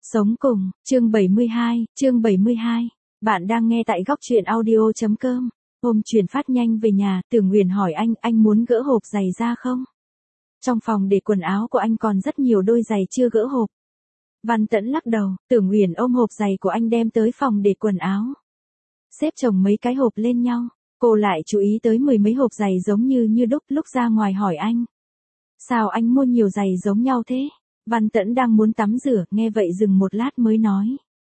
Sống cùng, chương 72, chương 72. Bạn đang nghe tại góc truyện audio.com. Hôm chuyển phát nhanh về nhà, Tưởng Nguyền hỏi anh muốn gỡ hộp giày ra không? Trong phòng để quần áo của anh còn rất nhiều đôi giày chưa gỡ hộp. Văn Tẫn lắc đầu, Tưởng Nguyền ôm hộp giày của anh đem tới phòng để quần áo. Xếp chồng mấy cái hộp lên nhau, cô lại chú ý tới mười mấy hộp giày giống như đúc, lúc ra ngoài hỏi anh. Sao anh mua nhiều giày giống nhau thế? Văn Tẫn đang muốn tắm rửa, nghe vậy dừng một lát mới nói.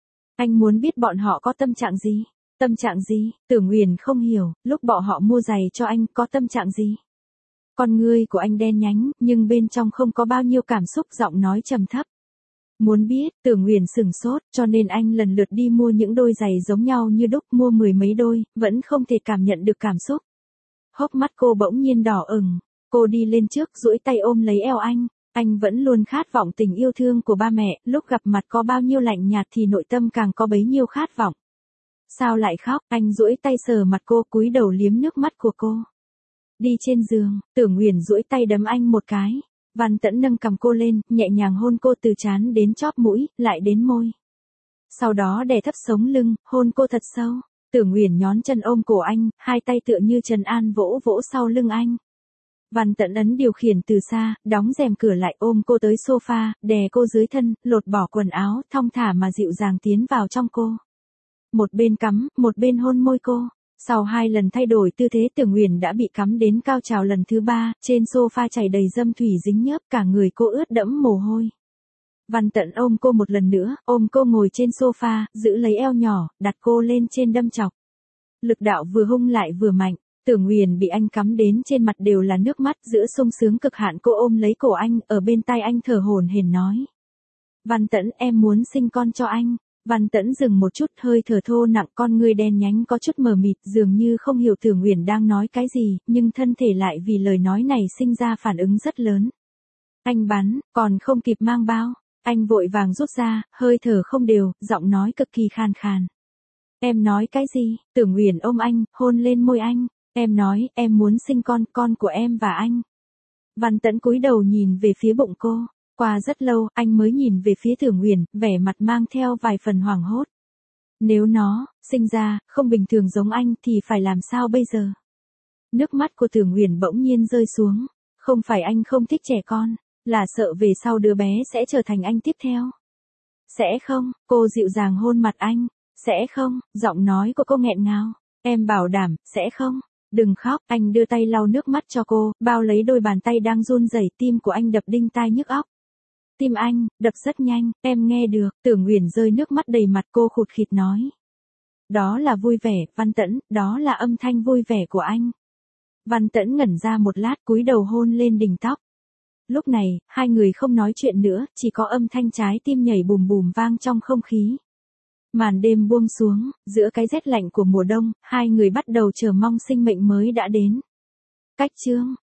Anh muốn biết bọn họ có tâm trạng gì? Tâm trạng gì? Tưởng Nguyền không hiểu, lúc bọn họ mua giày cho anh có tâm trạng gì? Con ngươi của anh đen nhánh, nhưng bên trong không có bao nhiêu cảm xúc, giọng nói trầm thấp. Muốn biết, Tưởng Nguyền sửng sốt, cho nên anh lần lượt đi mua những đôi giày giống nhau như đúc, mua mười mấy đôi, vẫn không thể cảm nhận được cảm xúc. Hốc mắt cô bỗng nhiên đỏ ửng, cô đi lên trước duỗi tay ôm lấy eo anh vẫn luôn khát vọng tình yêu thương của ba mẹ, lúc gặp mặt có bao nhiêu lạnh nhạt thì nội tâm càng có bấy nhiêu khát vọng. Sao lại khóc? Anh duỗi tay sờ mặt cô, cúi đầu liếm nước mắt của cô. Đi trên giường, Tưởng Nguyền duỗi tay đấm anh một cái. Văn Tẫn nâng cằm cô lên, nhẹ nhàng hôn cô từ trán đến chóp mũi, lại đến môi. Sau đó đè thấp sống lưng, hôn cô thật sâu. Tưởng Nguyền nhón chân ôm cổ anh, hai tay tựa như trấn an vỗ vỗ sau lưng anh. Văn Tẫn ấn điều khiển từ xa, đóng rèm cửa lại, ôm cô tới sofa, đè cô dưới thân, lột bỏ quần áo, thong thả mà dịu dàng tiến vào trong cô. Một bên cắm, một bên hôn môi cô. Sau 2 lần thay đổi tư thế, Tưởng Nguyền đã bị cắm đến cao trào lần thứ 3, trên sofa chảy đầy dâm thủy dính nhớp, cả người cô ướt đẫm mồ hôi. Văn Tẫn ôm cô một lần nữa, ôm cô ngồi trên sofa, giữ lấy eo nhỏ, đặt cô lên trên đâm chọc. Lực đạo vừa hung lại vừa mạnh. Tưởng Nguyền bị anh cắm đến trên mặt đều là nước mắt, giữa sung sướng cực hạn cô ôm lấy cổ anh, ở bên tai anh thở hổn hển nói. Văn Tẫn, em muốn sinh con cho anh. Văn Tẫn dừng một chút, hơi thở thô nặng, con người đen nhánh có chút mờ mịt, dường như không hiểu Tưởng Nguyền đang nói cái gì, nhưng thân thể lại vì lời nói này sinh ra phản ứng rất lớn. Anh bắn, còn không kịp mang bao, anh vội vàng rút ra, hơi thở không đều, giọng nói cực kỳ khan khàn. Em nói cái gì? Tưởng Nguyền ôm anh, hôn lên môi anh. Em nói, em muốn sinh con của em và anh. Văn Tẫn cúi đầu nhìn về phía bụng cô. Qua rất lâu, anh mới nhìn về phía Tưởng Nguyền, vẻ mặt mang theo vài phần hoảng hốt. Nếu nó sinh ra không bình thường giống anh thì phải làm sao bây giờ? Nước mắt của Tưởng Nguyền bỗng nhiên rơi xuống. Không phải anh không thích trẻ con, là sợ về sau đứa bé sẽ trở thành anh tiếp theo. Sẽ không? Cô dịu dàng hôn mặt anh. Sẽ không? Giọng nói của cô nghẹn ngào. Em bảo đảm, sẽ không? Đừng khóc, anh đưa tay lau nước mắt cho cô, bao lấy đôi bàn tay đang run rẩy, tim của anh đập đinh tai nhức óc. Tim anh, đập rất nhanh, em nghe được, Tưởng Nguyền rơi nước mắt đầy mặt, cô khụt khịt nói. Đó là vui vẻ, Văn Tẫn, đó là âm thanh vui vẻ của anh. Văn Tẫn ngẩn ra một lát, cúi đầu hôn lên đỉnh tóc. Lúc này, hai người không nói chuyện nữa, chỉ có âm thanh trái tim nhảy bùm bùm vang trong không khí. Màn đêm buông xuống, giữa cái rét lạnh của mùa đông, hai người bắt đầu chờ mong sinh mệnh mới đã đến. Cách chương